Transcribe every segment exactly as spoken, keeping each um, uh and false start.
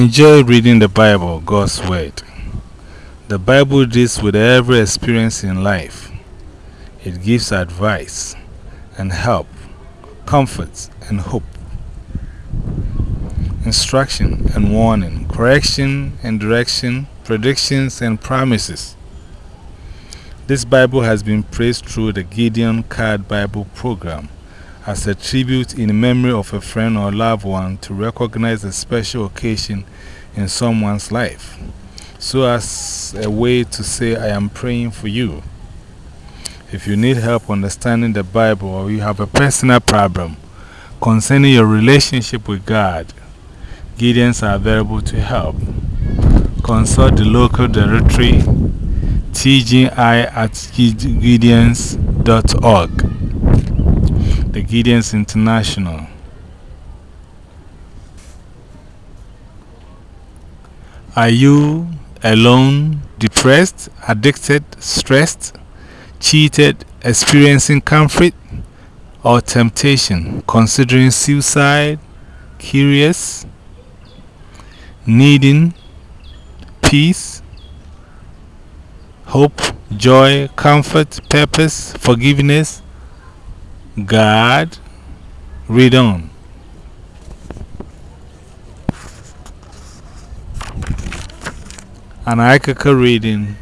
Enjoy reading the Bible, God's Word. The Bible deals with every experience in life. It gives advice and help, comfort and hope, instruction and warning, correction and direction, predictions and promises. This Bible has been praised through the Gideon Card Bible program as a tribute in memory of a friend or loved one to recognize a special occasion in someone's life, so as a way to say, I am praying for you. If you need help understanding the Bible or you have a personal problem concerning your relationship with God, Gideons are available to help. Consult the local directory T G I at gideons dot org. The Gideons International. Are you alone, depressed, addicted, stressed, cheated, experiencing conflict or temptation, considering suicide, curious, needing peace, hope, joy, comfort, purpose, forgiveness? God, read on. An Aikaka reading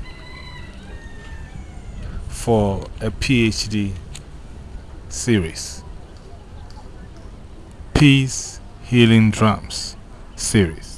for a PhD series. Peace Healing Drums series.